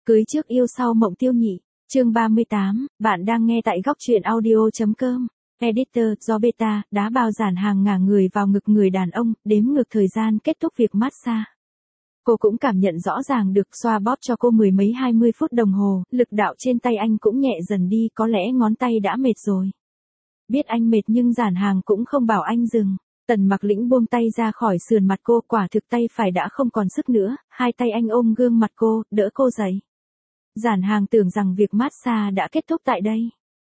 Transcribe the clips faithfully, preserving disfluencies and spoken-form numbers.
Cưới trước yêu sau mộng tiêu nhị. Chương ba mươi tám, bạn đang nghe tại góc truyện audio.com. Editor, do beta, đá bao giản hàng ngả người vào ngực người đàn ông, đếm ngược thời gian kết thúc việc massage. Cô cũng cảm nhận rõ ràng được xoa bóp cho cô mười mấy hai mươi phút đồng hồ, lực đạo trên tay anh cũng nhẹ dần đi, có lẽ ngón tay đã mệt rồi. Biết anh mệt nhưng giản hàng cũng không bảo anh dừng. Tần Mặc Lĩnh buông tay ra khỏi sườn mặt cô, quả thực tay phải đã không còn sức nữa, hai tay anh ôm gương mặt cô, đỡ cô dậy. Giản hàng tưởng rằng việc massage đã kết thúc tại đây.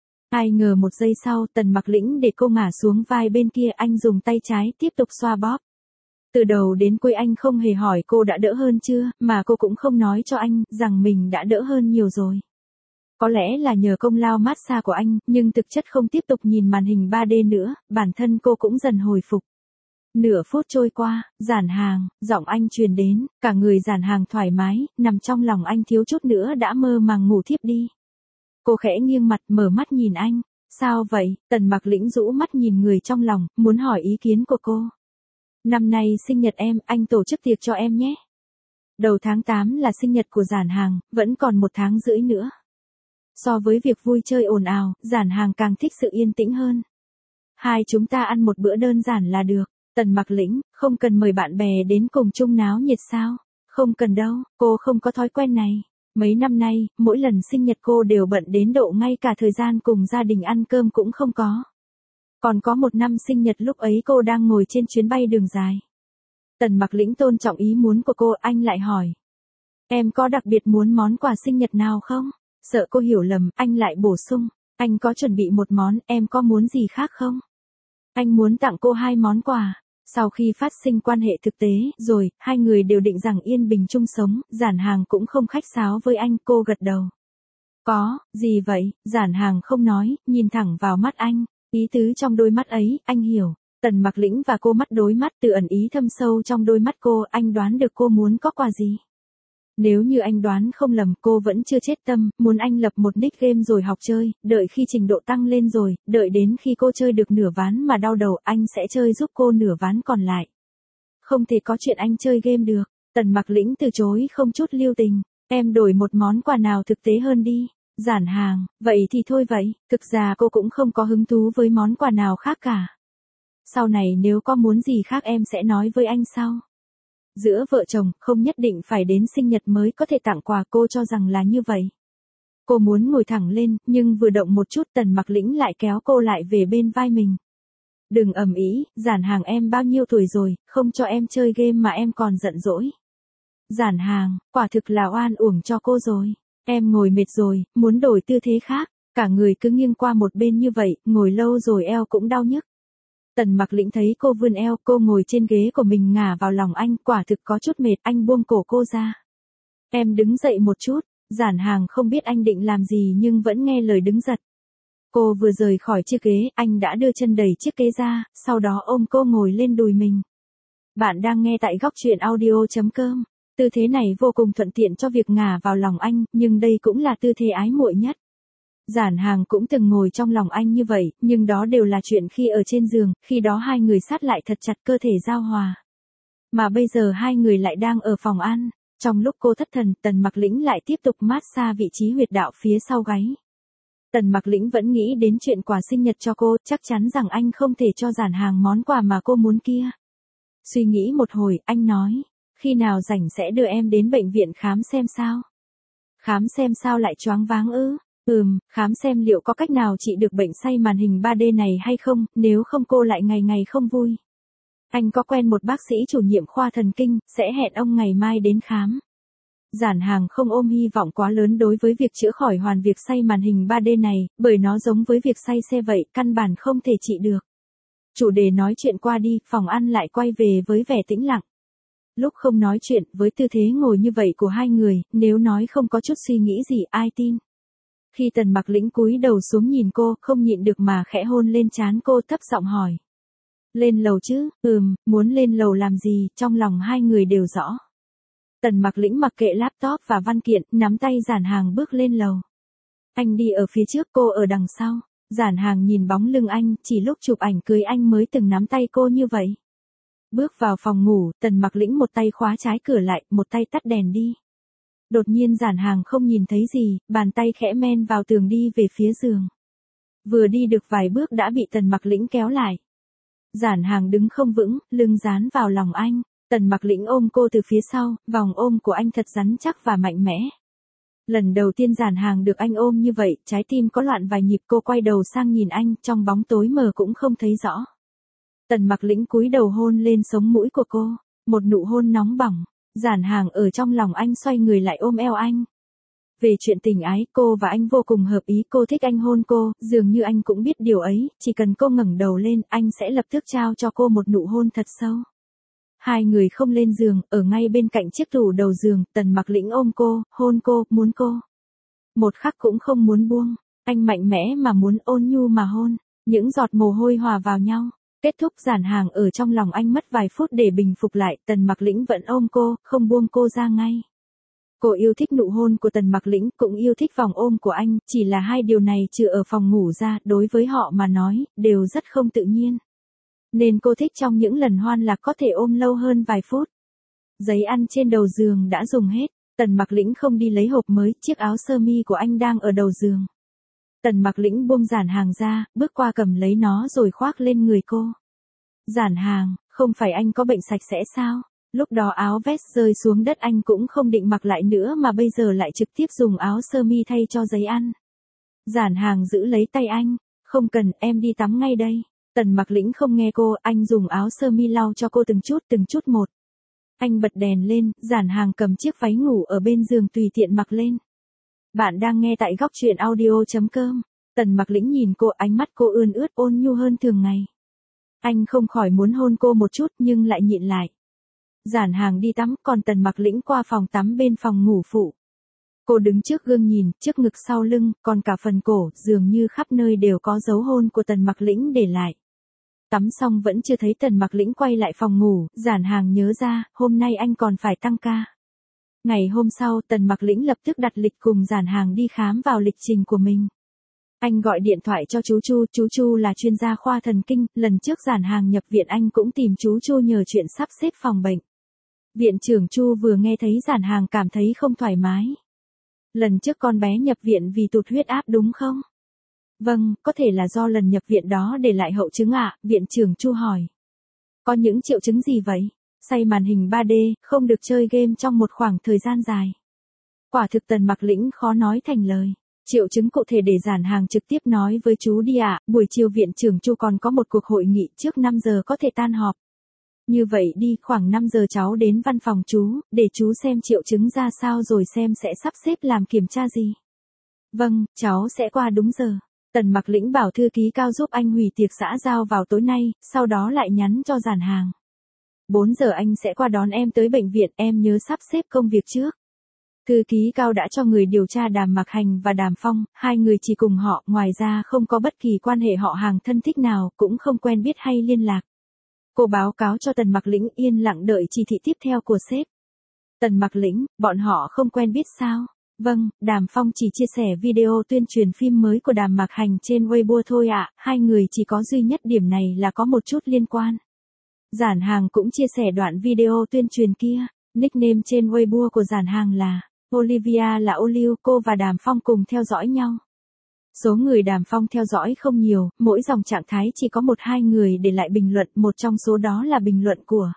Ai ngờ một giây sau, Tần Mặc Lĩnh để cô ngả xuống vai bên kia, anh dùng tay trái tiếp tục xoa bóp. Từ đầu đến cuối anh không hề hỏi cô đã đỡ hơn chưa, mà cô cũng không nói cho anh rằng mình đã đỡ hơn nhiều rồi. Có lẽ là nhờ công lao massage của anh, nhưng thực chất không tiếp tục nhìn màn hình ba D nữa, bản thân cô cũng dần hồi phục. Nửa phút trôi qua, giản hàng, giọng anh truyền đến, cả người giản hàng thoải mái, nằm trong lòng anh thiếu chút nữa đã mơ màng ngủ thiếp đi. Cô khẽ nghiêng mặt mở mắt nhìn anh, sao vậy? Tần Mặc Lĩnh rũ mắt nhìn người trong lòng, muốn hỏi ý kiến của cô. Năm nay sinh nhật em, anh tổ chức tiệc cho em nhé. Đầu tháng tám là sinh nhật của giản hàng, vẫn còn một tháng rưỡi nữa. So với việc vui chơi ồn ào, giản hàng càng thích sự yên tĩnh hơn. Hai chúng ta ăn một bữa đơn giản là được. Tần Mặc Lĩnh, không cần mời bạn bè đến cùng chung náo nhiệt sao? Không cần đâu, cô không có thói quen này. Mấy năm nay, mỗi lần sinh nhật cô đều bận đến độ ngay cả thời gian cùng gia đình ăn cơm cũng không có. Còn có một năm sinh nhật lúc ấy cô đang ngồi trên chuyến bay đường dài. Tần Mặc Lĩnh tôn trọng ý muốn của cô, anh lại hỏi. Em có đặc biệt muốn món quà sinh nhật nào không? Sợ cô hiểu lầm, anh lại bổ sung. Anh có chuẩn bị một món, em có muốn gì khác không? Anh muốn tặng cô hai món quà. Sau khi phát sinh quan hệ thực tế, rồi, hai người đều định rằng yên bình chung sống, giản hàng cũng không khách sáo với anh, cô gật đầu. Có, gì vậy? Giản hàng không nói, nhìn thẳng vào mắt anh, ý tứ trong đôi mắt ấy, anh hiểu. Tần Mặc Lĩnh và cô mắt đối mắt, từ ẩn ý thâm sâu trong đôi mắt cô, anh đoán được cô muốn có quà gì. Nếu như anh đoán không lầm, cô vẫn chưa chết tâm, muốn anh lập một nick game rồi học chơi, đợi khi trình độ tăng lên rồi, đợi đến khi cô chơi được nửa ván mà đau đầu, anh sẽ chơi giúp cô nửa ván còn lại. Không thể có chuyện anh chơi game được. Tần Mặc Lĩnh từ chối không chút lưu tình. Em đổi một món quà nào thực tế hơn đi. Giản hàng, vậy thì thôi vậy, thực ra cô cũng không có hứng thú với món quà nào khác cả. Sau này nếu có muốn gì khác em sẽ nói với anh sau. Giữa vợ chồng, không nhất định phải đến sinh nhật mới có thể tặng quà, cô cho rằng là như vậy. Cô muốn ngồi thẳng lên, nhưng vừa động một chút Tần Mặc Lĩnh lại kéo cô lại về bên vai mình. Đừng ầm ĩ, giản hàng em bao nhiêu tuổi rồi, không cho em chơi game mà em còn giận dỗi. Giản hàng, quả thực là oan uổng cho cô rồi. Em ngồi mệt rồi, muốn đổi tư thế khác, cả người cứ nghiêng qua một bên như vậy, ngồi lâu rồi eo cũng đau nhức. Tần Mặc Lĩnh thấy cô vươn eo, cô ngồi trên ghế của mình ngả vào lòng anh, quả thực có chút mệt, anh buông cổ cô ra. Em đứng dậy một chút, giản hàng không biết anh định làm gì nhưng vẫn nghe lời đứng giật. Cô vừa rời khỏi chiếc ghế, anh đã đưa chân đẩy chiếc ghế ra, sau đó ôm cô ngồi lên đùi mình. Bạn đang nghe tại góc truyện audio.com. Tư thế này vô cùng thuận tiện cho việc ngả vào lòng anh, nhưng đây cũng là tư thế ái muội nhất. Giản hàng cũng từng ngồi trong lòng anh như vậy, nhưng đó đều là chuyện khi ở trên giường, khi đó hai người sát lại thật chặt, cơ thể giao hòa. Mà bây giờ hai người lại đang ở phòng ăn. Trong lúc cô thất thần, Tần Mặc Lĩnh lại tiếp tục massage vị trí huyệt đạo phía sau gáy. Tần Mặc Lĩnh vẫn nghĩ đến chuyện quà sinh nhật cho cô, chắc chắn rằng anh không thể cho giản hàng món quà mà cô muốn kia. Suy nghĩ một hồi, anh nói, khi nào rảnh sẽ đưa em đến bệnh viện khám xem sao. Khám xem sao lại choáng váng ư? Ừm, khám xem liệu có cách nào trị được bệnh say màn hình ba D này hay không, nếu không cô lại ngày ngày không vui. Anh có quen một bác sĩ chủ nhiệm khoa thần kinh, sẽ hẹn ông ngày mai đến khám. Giản hàng không ôm hy vọng quá lớn đối với việc chữa khỏi hoàn việc say màn hình ba D này, bởi nó giống với việc say xe vậy, căn bản không thể trị được. Chủ đề nói chuyện qua đi, phòng ăn lại quay về với vẻ tĩnh lặng. Lúc không nói chuyện, với tư thế ngồi như vậy của hai người, nếu nói không có chút suy nghĩ gì ai tin. Khi Tần Mặc Lĩnh cúi đầu xuống nhìn cô, không nhịn được mà khẽ hôn lên trán cô, thấp giọng hỏi. Lên lầu chứ? Ừm, muốn lên lầu làm gì, trong lòng hai người đều rõ. Tần Mặc Lĩnh mặc kệ laptop và văn kiện, nắm tay giản hàng bước lên lầu. Anh đi ở phía trước, cô ở đằng sau. Giản hàng nhìn bóng lưng anh, chỉ lúc chụp ảnh cưới anh mới từng nắm tay cô như vậy. Bước vào phòng ngủ, Tần Mặc Lĩnh một tay khóa trái cửa lại, một tay tắt đèn đi. Đột nhiên Giản Hàng không nhìn thấy gì, bàn tay khẽ men vào tường đi về phía giường. Vừa đi được vài bước đã bị Tần Mặc Lĩnh kéo lại. Giản Hàng đứng không vững, lưng dán vào lòng anh. Tần Mặc Lĩnh ôm cô từ phía sau, vòng ôm của anh thật rắn chắc và mạnh mẽ. Lần đầu tiên Giản Hàng được anh ôm như vậy, trái tim có loạn vài nhịp, cô quay đầu sang nhìn anh, trong bóng tối mờ cũng không thấy rõ. Tần Mặc Lĩnh cúi đầu hôn lên sống mũi của cô, một nụ hôn nóng bỏng. Giản Hàng ở trong lòng anh xoay người lại ôm eo anh. Về chuyện tình ái, cô và anh vô cùng hợp ý, cô thích anh hôn cô, dường như anh cũng biết điều ấy, chỉ cần cô ngẩng đầu lên, anh sẽ lập tức trao cho cô một nụ hôn thật sâu. Hai người không lên giường, ở ngay bên cạnh chiếc tủ đầu giường, Tần Mặc Lĩnh ôm cô, hôn cô, muốn cô. Một khắc cũng không muốn buông, anh mạnh mẽ mà muốn, ôn nhu mà hôn, những giọt mồ hôi hòa vào nhau. Kết thúc, Giản Hàng ở trong lòng anh mất vài phút để bình phục lại, Tần Mặc Lĩnh vẫn ôm cô, không buông cô ra ngay. Cô yêu thích nụ hôn của Tần Mặc Lĩnh, cũng yêu thích vòng ôm của anh, chỉ là hai điều này trừ ở phòng ngủ ra, đối với họ mà nói, đều rất không tự nhiên. Nên cô thích trong những lần hoan lạc có thể ôm lâu hơn vài phút. Giấy ăn trên đầu giường đã dùng hết, Tần Mặc Lĩnh không đi lấy hộp mới, chiếc áo sơ mi của anh đang ở đầu giường. Tần Mặc Lĩnh buông Giản Hàng ra, bước qua cầm lấy nó rồi khoác lên người cô. Giản Hàng, không phải anh có bệnh sạch sẽ sao? Lúc đó áo vest rơi xuống đất anh cũng không định mặc lại nữa mà bây giờ lại trực tiếp dùng áo sơ mi thay cho giấy ăn. Giản Hàng giữ lấy tay anh, không cần, em đi tắm ngay đây. Tần Mặc Lĩnh không nghe cô, anh dùng áo sơ mi lau cho cô từng chút từng chút một. Anh bật đèn lên, Giản Hàng cầm chiếc váy ngủ ở bên giường tùy tiện mặc lên. Bạn đang nghe tại góc truyện audio chấm com. Tần Mặc Lĩnh nhìn cô, ánh mắt cô ươn ướt ôn nhu hơn thường ngày. Anh không khỏi muốn hôn cô một chút nhưng lại nhịn lại. Giản Hàng đi tắm, còn Tần Mặc Lĩnh qua phòng tắm bên phòng ngủ phụ. Cô đứng trước gương nhìn, trước ngực sau lưng, còn cả phần cổ, dường như khắp nơi đều có dấu hôn của Tần Mặc Lĩnh để lại. Tắm xong vẫn chưa thấy Tần Mặc Lĩnh quay lại phòng ngủ, Giản Hàng nhớ ra, hôm nay anh còn phải tăng ca. Ngày hôm sau, Tần Mặc Lĩnh lập tức đặt lịch cùng Giản Hàng đi khám vào lịch trình của mình. Anh gọi điện thoại cho chú Chu, chú Chu là chuyên gia khoa thần kinh, lần trước Giản Hàng nhập viện anh cũng tìm chú Chu nhờ chuyện sắp xếp phòng bệnh. Viện trưởng Chu vừa nghe thấy Giản Hàng cảm thấy không thoải mái. Lần trước con bé nhập viện vì tụt huyết áp đúng không? Vâng, có thể là do lần nhập viện đó để lại hậu chứng ạ, viện trưởng Chu hỏi. Có những triệu chứng gì vậy? Say màn hình ba D, không được chơi game trong một khoảng thời gian dài. Quả thực Tần Mặc Lĩnh khó nói thành lời. Triệu chứng cụ thể để Giản Hàng trực tiếp nói với chú đi ạ, buổi chiều viện trưởng Chu còn có một cuộc hội nghị trước năm giờ có thể tan họp. Như vậy đi, khoảng năm giờ cháu đến văn phòng chú, để chú xem triệu chứng ra sao rồi xem sẽ sắp xếp làm kiểm tra gì. Vâng, cháu sẽ qua đúng giờ. Tần Mặc Lĩnh bảo thư ký Cao giúp anh hủy tiệc xã giao vào tối nay, sau đó lại nhắn cho Giản Hàng. bốn giờ anh sẽ qua đón em tới bệnh viện, em nhớ sắp xếp công việc trước. Thư ký Cao đã cho người điều tra Đàm Mặc Hành và Đàm Phong, hai người chỉ cùng họ, ngoài ra không có bất kỳ quan hệ họ hàng thân thích nào, cũng không quen biết hay liên lạc. Cô báo cáo cho Tần Mặc Lĩnh yên lặng đợi chỉ thị tiếp theo của sếp. Tần Mặc Lĩnh, bọn họ không quen biết sao? Vâng, Đàm Phong chỉ chia sẻ video tuyên truyền phim mới của Đàm Mặc Hành trên Weibo thôi ạ, hai người chỉ có duy nhất điểm này là có một chút liên quan. Giản Hàng cũng chia sẻ đoạn video tuyên truyền kia, nickname trên Weibo của Giản Hàng là Olivia là Olive, cô và Đàm Phong cùng theo dõi nhau. Số người Đàm Phong theo dõi không nhiều, mỗi dòng trạng thái chỉ có một hai người để lại bình luận, một trong số đó là bình luận của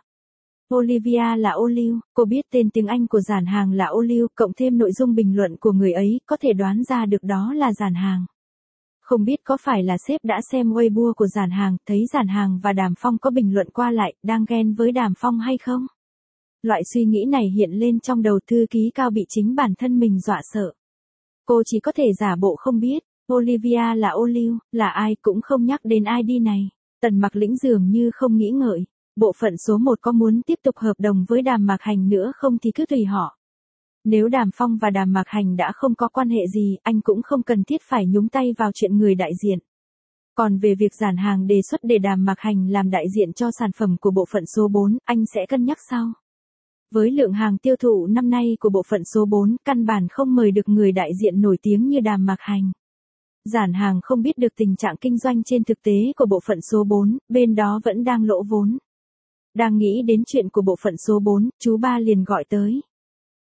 Olivia là Olive, cô biết tên tiếng Anh của Giản Hàng là Olive, cộng thêm nội dung bình luận của người ấy, có thể đoán ra được đó là Giản Hàng. Không biết có phải là sếp đã xem Weibo của Giản Hàng, thấy Giản Hàng và Đàm Phong có bình luận qua lại, đang ghen với Đàm Phong hay không? Loại suy nghĩ này hiện lên trong đầu thư ký Cao bị chính bản thân mình dọa sợ. Cô chỉ có thể giả bộ không biết, Olivia là Olive, là ai cũng không nhắc đến i đê này. Tần Mặc Lĩnh dường như không nghĩ ngợi. Bộ phận số một có muốn tiếp tục hợp đồng với Đàm Mặc Hành nữa không thì cứ tùy họ. Nếu Đàm Phong và Đàm Mặc Hành đã không có quan hệ gì, anh cũng không cần thiết phải nhúng tay vào chuyện người đại diện. Còn về việc Giản Hàng đề xuất để Đàm Mặc Hành làm đại diện cho sản phẩm của bộ phận số bốn, anh sẽ cân nhắc sau. Với lượng hàng tiêu thụ năm nay của bộ phận số bốn, căn bản không mời được người đại diện nổi tiếng như Đàm Mặc Hành. Giản Hàng không biết được tình trạng kinh doanh trên thực tế của bộ phận số bốn, bên đó vẫn đang lỗ vốn. Đang nghĩ đến chuyện của bộ phận số bốn, chú ba liền gọi tới.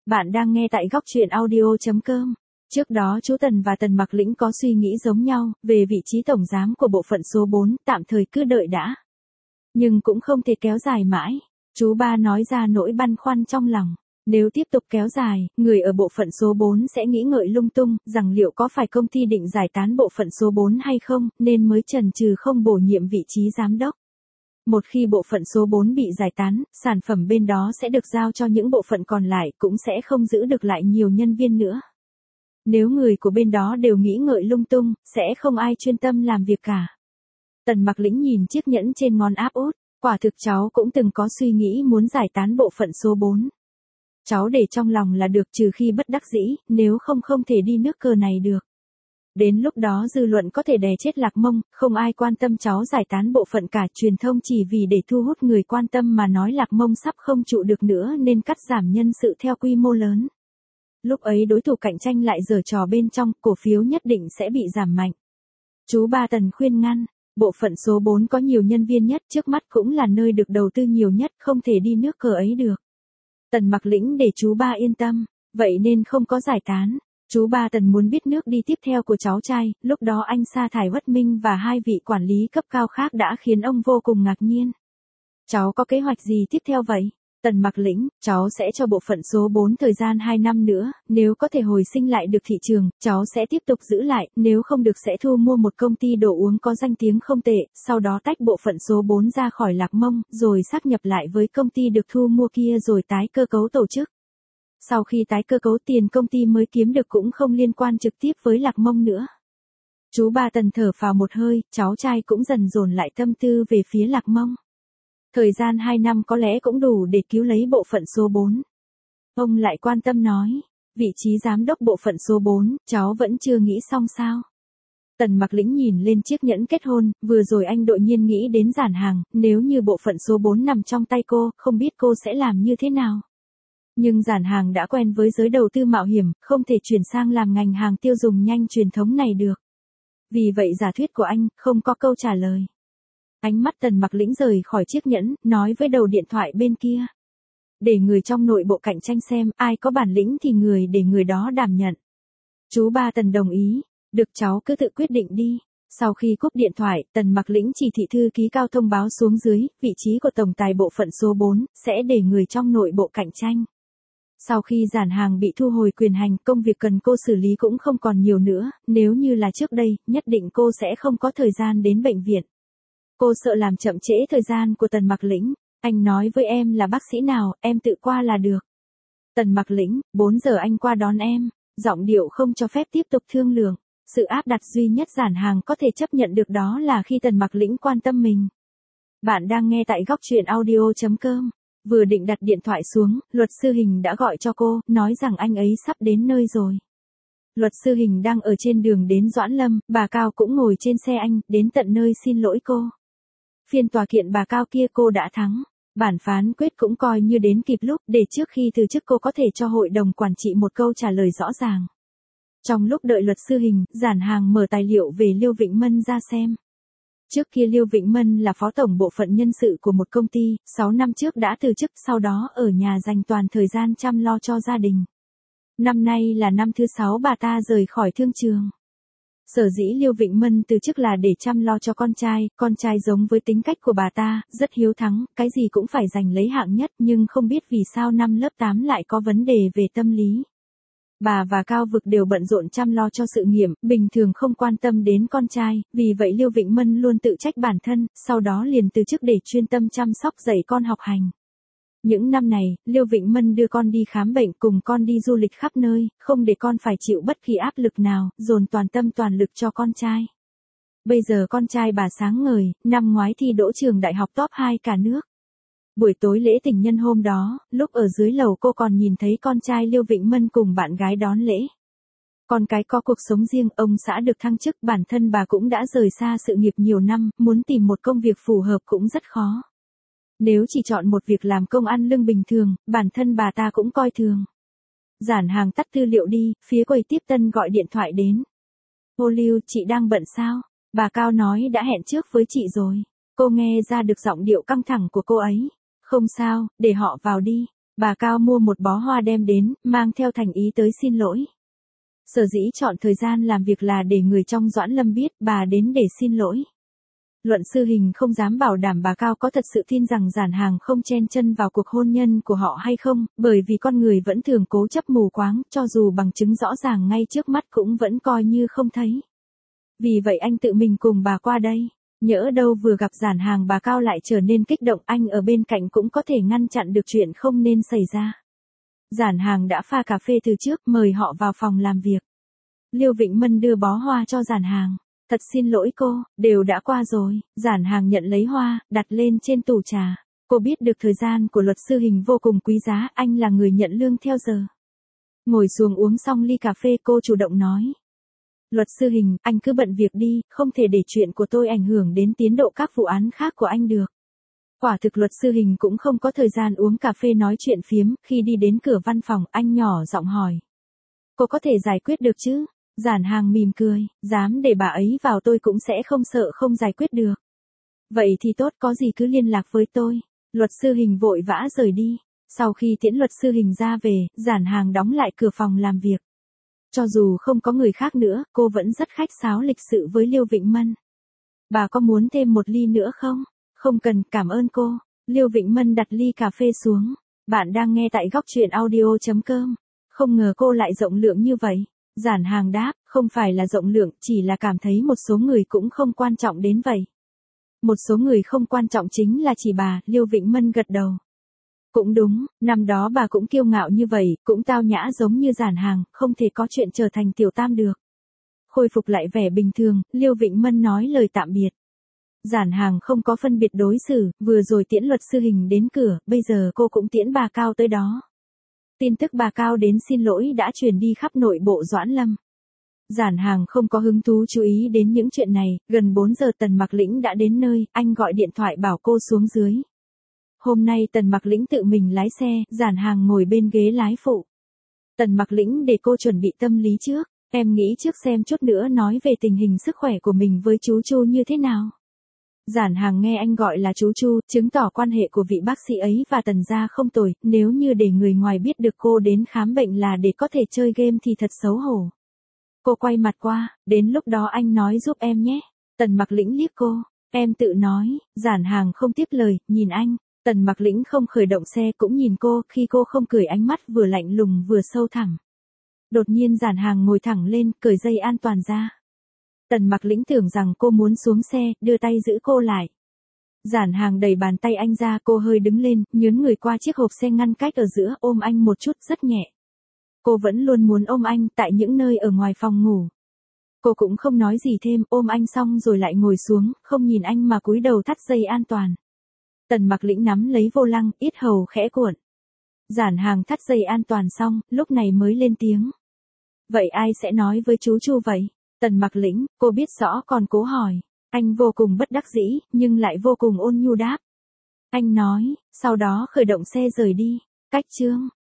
Bạn đang nghe tại góc truyện audio.com. Trước đó chú Tần và Tần Mặc Lĩnh có suy nghĩ giống nhau, về vị trí tổng giám của bộ phận số bốn, tạm thời cứ đợi đã. Nhưng cũng không thể kéo dài mãi. Chú ba nói ra nỗi băn khoăn trong lòng. Nếu tiếp tục kéo dài, người ở bộ phận số bốn sẽ nghĩ ngợi lung tung, rằng liệu có phải công ty định giải tán bộ phận số bốn hay không, nên mới chần chừ không bổ nhiệm vị trí giám đốc. Một khi bộ phận số bốn bị giải tán, sản phẩm bên đó sẽ được giao cho những bộ phận còn lại, cũng sẽ không giữ được lại nhiều nhân viên nữa. Nếu người của bên đó đều nghĩ ngợi lung tung, sẽ không ai chuyên tâm làm việc cả. Tần Mặc Lĩnh nhìn chiếc nhẫn trên ngón áp út, quả thực cháu cũng từng có suy nghĩ muốn giải tán bộ phận số bốn. Cháu để trong lòng là được, trừ khi bất đắc dĩ, nếu không không thể đi nước cờ này được. Đến lúc đó dư luận có thể đè chết Lạc Mông, không ai quan tâm cháu giải tán bộ phận cả, truyền thông chỉ vì để thu hút người quan tâm mà nói Lạc Mông sắp không trụ được nữa nên cắt giảm nhân sự theo quy mô lớn. Lúc ấy đối thủ cạnh tranh lại giở trò bên trong, cổ phiếu nhất định sẽ bị giảm mạnh. Chú ba Tần khuyên ngăn, bộ phận số bốn có nhiều nhân viên nhất, trước mắt cũng là nơi được đầu tư nhiều nhất, không thể đi nước cờ ấy được. Tần Mặc Lĩnh để chú ba yên tâm, vậy nên không có giải tán. Chú ba Tần muốn biết nước đi tiếp theo của cháu trai, lúc đó anh sa thải Uất Minh và hai vị quản lý cấp cao khác đã khiến ông vô cùng ngạc nhiên. Cháu có kế hoạch gì tiếp theo vậy? Tần Mặc Lĩnh, cháu sẽ cho bộ phận số bốn thời gian hai năm nữa, nếu có thể hồi sinh lại được thị trường, cháu sẽ tiếp tục giữ lại, nếu không được sẽ thu mua một công ty đồ uống có danh tiếng không tệ, sau đó tách bộ phận số bốn ra khỏi Lạc Mông, rồi sáp nhập lại với công ty được thu mua kia rồi tái cơ cấu tổ chức. Sau khi tái cơ cấu, tiền công ty mới kiếm được cũng không liên quan trực tiếp với Lạc Mông nữa. Chú ba Tần thở phào một hơi, cháu trai cũng dần dồn lại tâm tư về phía Lạc Mông. Thời gian hai năm có lẽ cũng đủ để cứu lấy bộ phận số bốn. Ông lại quan tâm nói, vị trí giám đốc bộ phận số bốn, cháu vẫn chưa nghĩ xong sao? Tần Mặc Lĩnh nhìn lên chiếc nhẫn kết hôn, vừa rồi anh đột nhiên nghĩ đến Giản Hàng, nếu như bộ phận số bốn nằm trong tay cô, không biết cô sẽ làm như thế nào? Nhưng Giản Hàng đã quen với giới đầu tư mạo hiểm, không thể chuyển sang làm ngành hàng tiêu dùng nhanh truyền thống này được. Vì vậy giả thuyết của anh, không có câu trả lời. Ánh mắt Tần Mặc Lĩnh rời khỏi chiếc nhẫn, nói với đầu điện thoại bên kia. Để người trong nội bộ cạnh tranh xem, ai có bản lĩnh thì người để người đó đảm nhận. Chú ba Tần đồng ý, được cháu cứ tự quyết định đi. Sau khi cúp điện thoại, Tần Mặc Lĩnh chỉ thị thư ký cao thông báo xuống dưới, vị trí của tổng tài bộ phận số bốn, sẽ để người trong nội bộ cạnh tranh. Sau khi Giản Hàng bị thu hồi quyền hành, công việc cần cô xử lý cũng không còn nhiều nữa, nếu như là trước đây, nhất định cô sẽ không có thời gian đến bệnh viện. Cô sợ làm chậm trễ thời gian của Tần Mặc Lĩnh, anh nói với em là bác sĩ nào, em tự qua là được. Tần Mặc Lĩnh, bốn giờ anh qua đón em, giọng điệu không cho phép tiếp tục thương lượng. Sự áp đặt duy nhất Giản Hàng có thể chấp nhận được đó là khi Tần Mặc Lĩnh quan tâm mình. Bạn đang nghe tại góc truyện audio.com. Vừa định đặt điện thoại xuống, luật sư Hình đã gọi cho cô, nói rằng anh ấy sắp đến nơi rồi. Luật sư Hình đang ở trên đường đến Doãn Lâm, bà Cao cũng ngồi trên xe anh, đến tận nơi xin lỗi cô. Phiên tòa kiện bà Cao kia cô đã thắng. Bản phán quyết cũng coi như đến kịp lúc, để trước khi từ chức cô có thể cho hội đồng quản trị một câu trả lời rõ ràng. Trong lúc đợi luật sư Hình, Giản Hàng mở tài liệu về Liêu Vịnh Mân ra xem. Trước kia Liêu Vịnh Mân là phó tổng bộ phận nhân sự của một công ty, sáu năm trước đã từ chức, sau đó ở nhà dành toàn thời gian chăm lo cho gia đình. Năm nay là năm thứ sáu bà ta rời khỏi thương trường. Sở dĩ Liêu Vịnh Mân từ chức là để chăm lo cho con trai, con trai giống với tính cách của bà ta, rất hiếu thắng, cái gì cũng phải giành lấy hạng nhất, nhưng không biết vì sao năm lớp tám lại có vấn đề về tâm lý. Bà và Cao Vực đều bận rộn chăm lo cho sự nghiệp, bình thường không quan tâm đến con trai, vì vậy Liêu Vịnh Mân luôn tự trách bản thân, sau đó liền từ chức để chuyên tâm chăm sóc dạy con học hành. Những năm này, Liêu Vịnh Mân đưa con đi khám bệnh, cùng con đi du lịch khắp nơi, không để con phải chịu bất kỳ áp lực nào, dồn toàn tâm toàn lực cho con trai. Bây giờ con trai bà sáng ngời, năm ngoái thi đỗ trường đại học top hai cả nước. Buổi tối lễ tình nhân hôm đó, lúc ở dưới lầu cô còn nhìn thấy con trai Liêu Vịnh Mân cùng bạn gái đón lễ. Con cái có cuộc sống riêng, ông xã được thăng chức, bản thân bà cũng đã rời xa sự nghiệp nhiều năm, muốn tìm một công việc phù hợp cũng rất khó. Nếu chỉ chọn một việc làm công ăn lương bình thường, bản thân bà ta cũng coi thường. Giản Hàng tắt tư liệu đi, phía quầy tiếp tân gọi điện thoại đến. Ô Lưu, chị đang bận sao? Bà Cao nói đã hẹn trước với chị rồi. Cô nghe ra được giọng điệu căng thẳng của cô ấy. Không sao, để họ vào đi. Bà Cao mua một bó hoa đem đến, mang theo thành ý tới xin lỗi. Sở dĩ chọn thời gian làm việc là để người trong Doãn Lâm biết bà đến để xin lỗi. Luận sư Hình không dám bảo đảm bà Cao có thật sự tin rằng Giản Hàng không chen chân vào cuộc hôn nhân của họ hay không, bởi vì con người vẫn thường cố chấp mù quáng, cho dù bằng chứng rõ ràng ngay trước mắt cũng vẫn coi như không thấy. Vì vậy anh tự mình cùng bà qua đây, nhỡ đâu vừa gặp Giản Hàng bà Cao lại trở nên kích động, anh ở bên cạnh cũng có thể ngăn chặn được chuyện không nên xảy ra. Giản Hàng đã pha cà phê từ trước, mời họ vào phòng làm việc. Liêu Vịnh Mân đưa bó hoa cho Giản Hàng. Thật xin lỗi cô, đều đã qua rồi. Giản Hàng nhận lấy hoa, đặt lên trên tủ trà. Cô biết được thời gian của luật sư Hình vô cùng quý giá, anh là người nhận lương theo giờ. Ngồi xuống uống xong ly cà phê, cô chủ động nói. Luật sư Hình, anh cứ bận việc đi, không thể để chuyện của tôi ảnh hưởng đến tiến độ các vụ án khác của anh được. Quả thực luật sư Hình cũng không có thời gian uống cà phê nói chuyện phiếm, khi đi đến cửa văn phòng, anh nhỏ giọng hỏi. Cô có thể giải quyết được chứ? Giản Hàng mỉm cười, dám để bà ấy vào tôi cũng sẽ không sợ không giải quyết được. Vậy thì tốt, có gì cứ liên lạc với tôi. Luật sư Hình vội vã rời đi. Sau khi tiễn luật sư Hình ra về, Giản Hàng đóng lại cửa phòng làm việc. Cho dù không có người khác nữa, cô vẫn rất khách sáo lịch sự với Liêu Vịnh Mân. Bà có muốn thêm một ly nữa không? Không cần, cảm ơn cô. Liêu Vịnh Mân đặt ly cà phê xuống. Bạn đang nghe tại góc truyện audio chấm com. Không ngờ cô lại rộng lượng như vậy. Giản Hàng đáp, không phải là rộng lượng, chỉ là cảm thấy một số người cũng không quan trọng đến vậy. Một số người không quan trọng chính là chỉ bà. Liêu Vịnh Mân gật đầu. Cũng đúng, năm đó bà cũng kiêu ngạo như vậy, cũng tao nhã giống như Giản Hàng, không thể có chuyện trở thành tiểu tam được. Khôi phục lại vẻ bình thường, Liêu Vịnh Mân nói lời tạm biệt. Giản Hàng không có phân biệt đối xử, vừa rồi tiễn luật sư Hình đến cửa, bây giờ cô cũng tiễn bà Cao tới đó. Tin tức bà Cao đến xin lỗi đã truyền đi khắp nội bộ Doãn Lâm. Giản Hàng không có hứng thú chú ý đến những chuyện này, gần bốn giờ Tần Mặc Lĩnh đã đến nơi, anh gọi điện thoại bảo cô xuống dưới. Hôm nay Tần Mặc Lĩnh tự mình lái xe, Giản Hàng ngồi bên ghế lái phụ. Tần Mặc Lĩnh để cô chuẩn bị tâm lý trước, em nghĩ trước xem chút nữa nói về tình hình sức khỏe của mình với chú Chu như thế nào. Giản Hàng nghe anh gọi là chú Chu, chứng tỏ quan hệ của vị bác sĩ ấy và Tần gia không tồi, nếu như để người ngoài biết được cô đến khám bệnh là để có thể chơi game thì thật xấu hổ. Cô quay mặt qua, đến lúc đó anh nói giúp em nhé. Tần Mặc Lĩnh liếc cô, em tự nói. Giản Hàng không tiếp lời, nhìn anh. Tần Mặc Lĩnh không khởi động xe cũng nhìn cô, khi cô không cười ánh mắt vừa lạnh lùng vừa sâu thẳm. Đột nhiên Giản Hàng ngồi thẳng lên, cởi dây an toàn ra. Tần Mặc Lĩnh tưởng rằng cô muốn xuống xe, đưa tay giữ cô lại. Giản Hàng đẩy bàn tay anh ra, cô hơi đứng lên, nhớn người qua chiếc hộp xe ngăn cách ở giữa, ôm anh một chút rất nhẹ. Cô vẫn luôn muốn ôm anh, tại những nơi ở ngoài phòng ngủ. Cô cũng không nói gì thêm, ôm anh xong rồi lại ngồi xuống, không nhìn anh mà cúi đầu thắt dây an toàn. Tần Mặc Lĩnh nắm lấy vô lăng, yết hầu khẽ cuộn. Giản Hàng thắt dây an toàn xong, lúc này mới lên tiếng. Vậy ai sẽ nói với chú Chu vậy? Tần Mặc Lĩnh, cô biết rõ còn cố hỏi. Anh vô cùng bất đắc dĩ, nhưng lại vô cùng ôn nhu đáp. Anh nói, sau đó khởi động xe rời đi. Cách chương.